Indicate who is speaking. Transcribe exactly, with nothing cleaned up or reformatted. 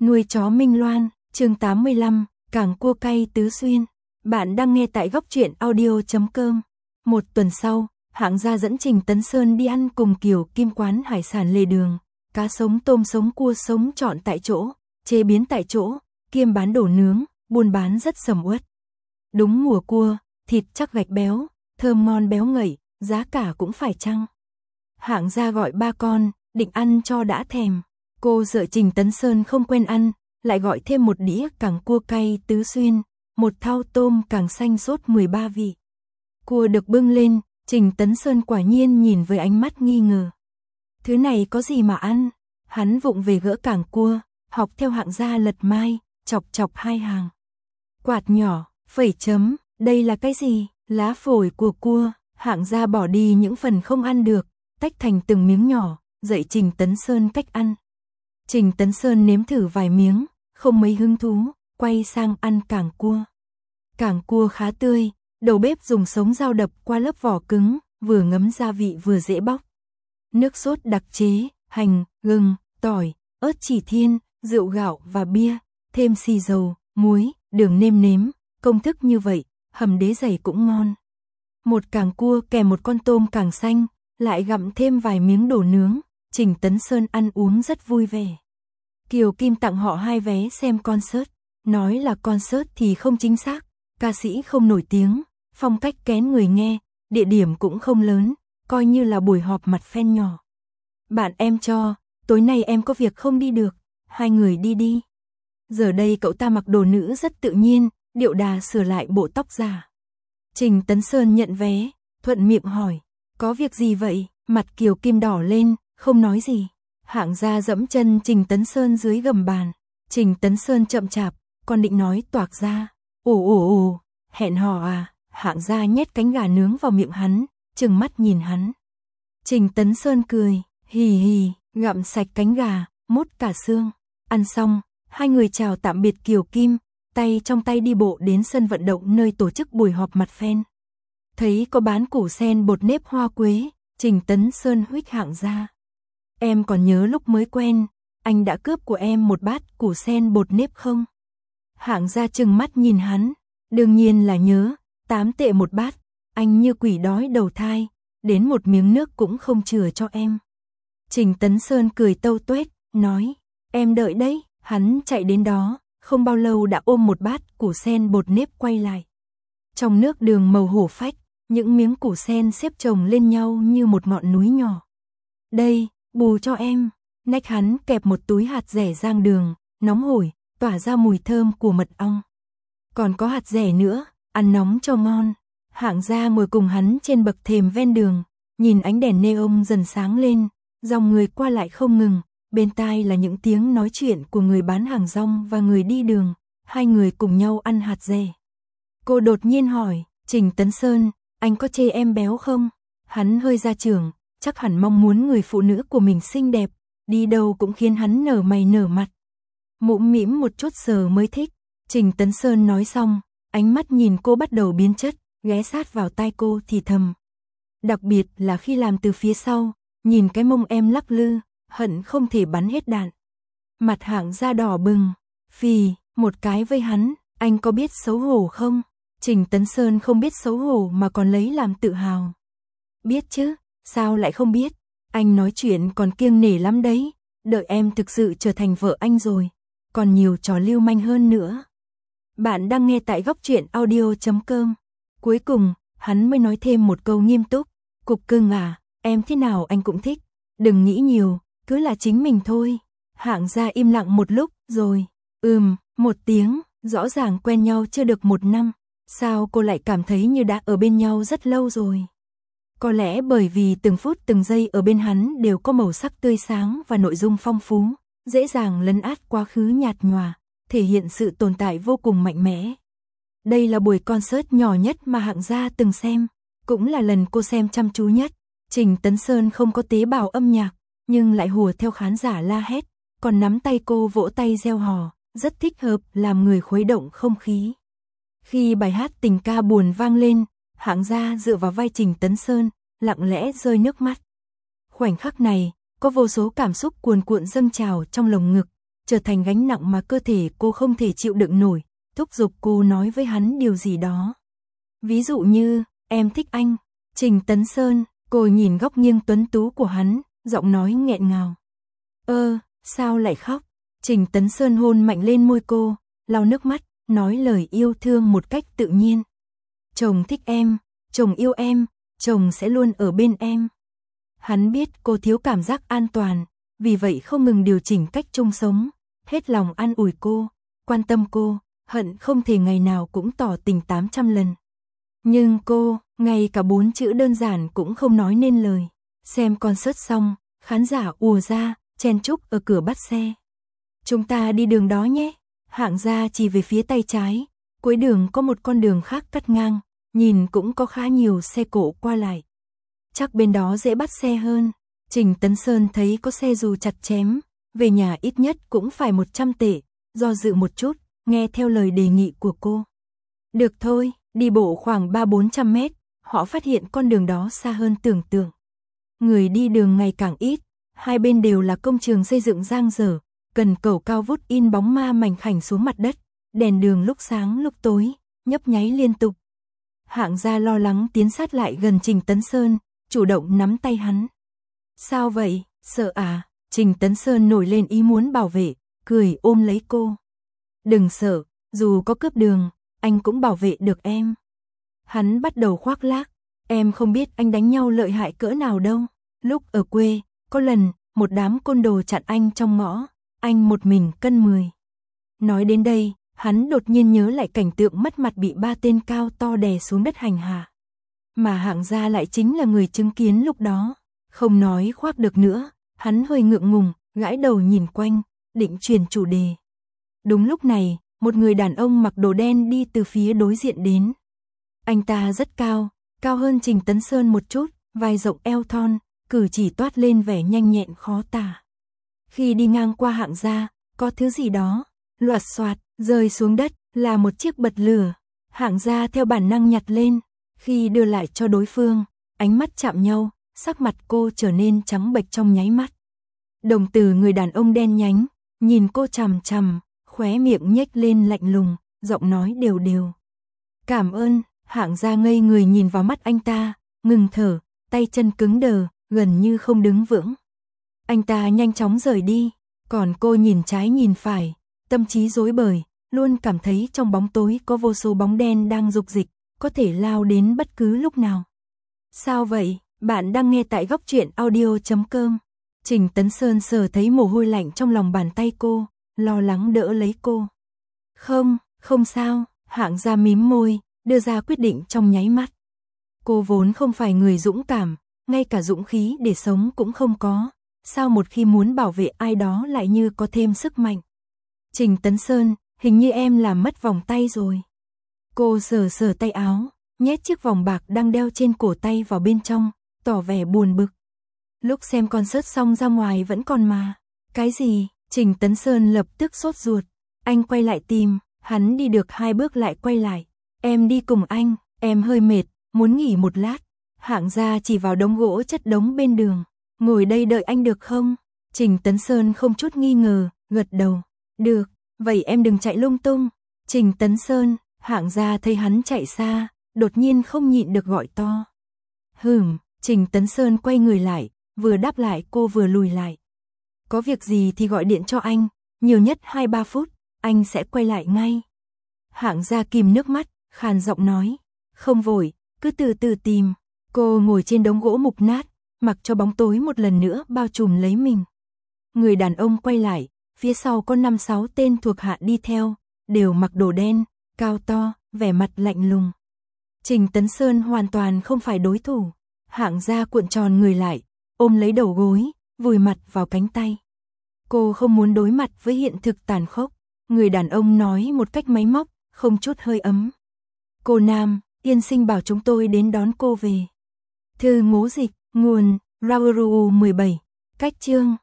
Speaker 1: Nuôi chó Minh Loan, chương tám mươi lăm, Cảng cua cay Tứ Xuyên. Bạn đang nghe tại góc truyện audio chấm com. Một tuần sau, hãng gia dẫn Trình Tấn Sơn đi ăn cùng Kiều Kim quán hải sản lề đường, cá sống, tôm sống, cua sống chọn tại chỗ, chế biến tại chỗ, kiêm bán đồ nướng, buôn bán rất sầm uất. Đúng mùa cua, thịt chắc gạch béo, thơm ngon béo ngậy, giá cả cũng phải chăng. Hãng gia gọi ba con, định ăn cho đã thèm. Cô sợ Trình Tấn Sơn không quen ăn, lại gọi thêm một đĩa cảng cua cay Tứ Xuyên, một thau tôm càng xanh sốt mười ba vị. Cua được bưng lên, Trình Tấn Sơn quả nhiên nhìn với ánh mắt nghi ngờ. Thứ này có gì mà ăn? Hắn vụng về gỡ cảng cua, học theo hãng gia lật mai, chọc chọc hai hàng. Quạt nhỏ, phẩy chấm, đây là cái gì? Lá phổi của cua. Hãng gia bỏ đi những phần không ăn được, tách thành từng miếng nhỏ, dạy Trình Tấn Sơn cách ăn. Trình Tấn Sơn nếm thử vài miếng, không mấy hứng thú, quay sang ăn cảng cua. Cảng cua khá tươi, đầu bếp dùng sống dao đập qua lớp vỏ cứng, vừa ngấm gia vị vừa dễ bóc. Nước sốt đặc chế, hành, gừng, tỏi, ớt chỉ thiên, rượu gạo và bia, thêm xì dầu, muối, đường nêm nếm, công thức như vậy, hầm đế dày cũng ngon. Một cảng cua kèm một con tôm càng xanh, lại gặm thêm vài miếng đồ nướng, Trình Tấn Sơn ăn uống rất vui vẻ. Kiều Kim tặng họ hai vé xem concert, nói là concert thì không chính xác, ca sĩ không nổi tiếng, phong cách kén người nghe, địa điểm cũng không lớn, coi như là buổi họp mặt fan nhỏ. Bạn em cho, tối nay em có việc không đi được, hai người đi đi. Giờ đây cậu ta mặc đồ nữ rất tự nhiên, điệu đà sửa lại bộ tóc giả. Trình Tấn Sơn nhận vé, thuận miệng hỏi, có việc gì vậy? Mặt Kiều Kim đỏ lên, không nói gì. Hãng gia dẫm chân Trình Tấn Sơn dưới gầm bàn. Trình Tấn Sơn chậm chạp, còn định nói toạc ra. Ồ ồ ồ, hẹn hò à? Hãng gia nhét cánh gà nướng vào miệng hắn, trừng mắt nhìn hắn. Trình Tấn Sơn cười, hì hì, gặm sạch cánh gà, mốt cả xương. Ăn xong, hai người chào tạm biệt Kiều Kim, tay trong tay đi bộ đến sân vận động nơi tổ chức buổi họp mặt fan. Thấy có bán củ sen bột nếp hoa quế, Trình Tấn Sơn huých hãng gia. Em còn nhớ lúc mới quen, anh đã cướp của em một bát củ sen bột nếp không? Hãng gia trừng mắt nhìn hắn, đương nhiên là nhớ, tám tệ một bát, anh như quỷ đói đầu thai, đến một miếng nước cũng không chừa cho em. Trình Tấn Sơn cười tâu tuét, nói, em đợi đấy, hắn chạy đến đó, không bao lâu đã ôm một bát củ sen bột nếp quay lại. Trong nước đường màu hổ phách, những miếng củ sen xếp chồng lên nhau như một ngọn núi nhỏ. Đây, bù cho em. Nách hắn kẹp một túi hạt dẻ rang đường, nóng hổi, tỏa ra mùi thơm của mật ong. Còn có hạt dẻ nữa, ăn nóng cho ngon. Hãng gia ngồi cùng hắn trên bậc thềm ven đường, nhìn ánh đèn neon dần sáng lên, dòng người qua lại không ngừng, bên tai là những tiếng nói chuyện của người bán hàng rong và người đi đường, hai người cùng nhau ăn hạt dẻ. Cô đột nhiên hỏi, Trình Tấn Sơn, anh có chê em béo không? Hắn hơi ra trưởng, chắc hẳn mong muốn người phụ nữ của mình xinh đẹp, đi đâu cũng khiến hắn nở mày nở mặt. Mũm mĩm một chút giờ mới thích. Trình Tấn Sơn nói xong, ánh mắt nhìn cô bắt đầu biến chất, ghé sát vào tai cô thì thầm. Đặc biệt là khi làm từ phía sau, nhìn cái mông em lắc lư, hận không thể bắn hết đạn. Mặt hãng gia đỏ bừng, phì, một cái với hắn, anh có biết xấu hổ không? Trình Tấn Sơn không biết xấu hổ mà còn lấy làm tự hào. Biết chứ, sao lại không biết? Anh nói chuyện còn kiêng nể lắm đấy, đợi em thực sự trở thành vợ anh rồi, còn nhiều trò lưu manh hơn nữa. Bạn đang nghe tại góc truyện audio chấm com. Cuối cùng, hắn mới nói thêm một câu nghiêm túc, cục cưng à, em thế nào anh cũng thích, đừng nghĩ nhiều, cứ là chính mình thôi. Hãng gia im lặng một lúc, rồi, ừm, một tiếng, rõ ràng quen nhau chưa được một năm, sao cô lại cảm thấy như đã ở bên nhau rất lâu rồi? Có lẽ bởi vì từng phút từng giây ở bên hắn đều có màu sắc tươi sáng và nội dung phong phú, dễ dàng lấn át quá khứ nhạt nhòa, thể hiện sự tồn tại vô cùng mạnh mẽ. Đây là buổi concert nhỏ nhất mà hãng gia từng xem, cũng là lần cô xem chăm chú nhất. Trình Tấn Sơn không có tế bào âm nhạc, nhưng lại hùa theo khán giả la hét, còn nắm tay cô vỗ tay reo hò, rất thích hợp làm người khuấy động không khí. Khi bài hát tình ca buồn vang lên, hãng gia dựa vào vai Trình Tấn Sơn, lặng lẽ rơi nước mắt. Khoảnh khắc này, có vô số cảm xúc cuồn cuộn dâng trào trong lồng ngực, trở thành gánh nặng mà cơ thể cô không thể chịu đựng nổi, thúc giục cô nói với hắn điều gì đó. Ví dụ như, em thích anh, Trình Tấn Sơn, cô nhìn góc nghiêng tuấn tú của hắn, giọng nói nghẹn ngào. Ơ, sao lại khóc? Trình Tấn Sơn hôn mạnh lên môi cô, lau nước mắt, nói lời yêu thương một cách tự nhiên. Chồng thích em, chồng yêu em, chồng sẽ luôn ở bên em. Hắn biết cô thiếu cảm giác an toàn, vì vậy không ngừng điều chỉnh cách chung sống, hết lòng an ủi cô, quan tâm cô, hận không thể ngày nào cũng tỏ tình tám trăm lần. Nhưng cô, ngay cả bốn chữ đơn giản cũng không nói nên lời. Xem concert xong, khán giả ùa ra, chen chúc ở cửa bắt xe. Chúng ta đi đường đó nhé. Hạng Gia chỉ về phía tay trái, cuối đường có một con đường khác cắt ngang, nhìn cũng có khá nhiều xe cộ qua lại. Chắc bên đó dễ bắt xe hơn. Trình Tấn Sơn thấy có xe dù chặt chém, về nhà ít nhất cũng phải một trăm tệ, do dự một chút, nghe theo lời đề nghị của cô. Được thôi, đi bộ khoảng ba bốn trăm mét, họ phát hiện con đường đó xa hơn tưởng tượng. Người đi đường ngày càng ít, hai bên đều là công trường xây dựng dang dở, cần cầu cao vút in bóng ma mảnh khảnh xuống mặt đất, đèn đường lúc sáng lúc tối, nhấp nháy liên tục. Hạng Gia lo lắng tiến sát lại gần Trình Tấn Sơn, chủ động nắm tay hắn. Sao vậy, sợ à? Trình Tấn Sơn nổi lên ý muốn bảo vệ, cười ôm lấy cô. Đừng sợ, dù có cướp đường, anh cũng bảo vệ được em. Hắn bắt đầu khoác lác, em không biết anh đánh nhau lợi hại cỡ nào đâu. Lúc ở quê, có lần, một đám côn đồ chặn anh trong ngõ, anh một mình cân mười. Nói đến đây, hắn đột nhiên nhớ lại cảnh tượng mất mặt bị ba tên cao to đè xuống đất hành hạ. Mà Hạng Gia lại chính là người chứng kiến lúc đó. Không nói khoác được nữa, hắn hơi ngượng ngùng, gãi đầu nhìn quanh, định chuyển chủ đề. Đúng lúc này, một người đàn ông mặc đồ đen đi từ phía đối diện đến. Anh ta rất cao, cao hơn Trình Tấn Sơn một chút, vai rộng eo thon, cử chỉ toát lên vẻ nhanh nhẹn khó tả. Khi đi ngang qua Hạng Gia, có thứ gì đó, loạt xoạt, rơi xuống đất, là một chiếc bật lửa. Hạng Gia theo bản năng nhặt lên, khi đưa lại cho đối phương, ánh mắt chạm nhau, sắc mặt cô trở nên trắng bệch trong nháy mắt. Đồng tử người đàn ông đen nhánh, nhìn cô chằm chằm, khóe miệng nhếch lên lạnh lùng, giọng nói đều đều. Cảm ơn. Hạng Gia ngây người nhìn vào mắt anh ta, ngừng thở, tay chân cứng đờ, gần như không đứng vững. Anh ta nhanh chóng rời đi, còn cô nhìn trái nhìn phải, tâm trí rối bời, luôn cảm thấy trong bóng tối có vô số bóng đen đang dục dịch, có thể lao đến bất cứ lúc nào. Sao vậy? Bạn đang nghe tại góc truyện audio chấm com. Trình Tấn Sơn sờ thấy mồ hôi lạnh trong lòng bàn tay cô, lo lắng đỡ lấy cô. Không, không sao. Hạng Gia mím môi, đưa ra quyết định trong nháy mắt. Cô vốn không phải người dũng cảm, ngay cả dũng khí để sống cũng không có. Sao một khi muốn bảo vệ ai đó lại như có thêm sức mạnh? Trình Tấn Sơn, hình như em làm mất vòng tay rồi. Cô sờ sờ tay áo, nhét chiếc vòng bạc đang đeo trên cổ tay vào bên trong, tỏ vẻ buồn bực. Lúc xem concert xong ra ngoài vẫn còn mà. Cái gì? Trình Tấn Sơn lập tức sốt ruột. Anh quay lại tìm, hắn đi được hai bước lại quay lại. Em đi cùng anh, em hơi mệt, muốn nghỉ một lát. Hạng Gia chỉ vào đống gỗ chất đống bên đường. Ngồi đây đợi anh được không? Trình Tấn Sơn không chút nghi ngờ, gật đầu. Được, vậy em đừng chạy lung tung. Trình Tấn Sơn, Hạng Gia thấy hắn chạy xa, đột nhiên không nhịn được gọi to. Hừm, Trình Tấn Sơn quay người lại, vừa đáp lại cô vừa lùi lại. Có việc gì thì gọi điện cho anh, nhiều nhất hai ba phút, anh sẽ quay lại ngay. Hạng Gia kìm nước mắt, khàn giọng nói. Không vội, cứ từ từ tìm. Cô ngồi trên đống gỗ mục nát, mặc cho bóng tối một lần nữa bao trùm lấy mình. Người đàn ông quay lại, phía sau có năm sáu tên thuộc hạ đi theo, đều mặc đồ đen, cao to, vẻ mặt lạnh lùng. Trình Tấn Sơn hoàn toàn không phải đối thủ. Hạng Gia cuộn tròn người lại, ôm lấy đầu gối, vùi mặt vào cánh tay. Cô không muốn đối mặt với hiện thực tàn khốc. Người đàn ông nói một cách máy móc, không chút hơi ấm. Cô Nam, tiên sinh bảo chúng tôi đến đón cô về. Thư ngố dịch, nguồn, Rauru mười bảy, cách chương.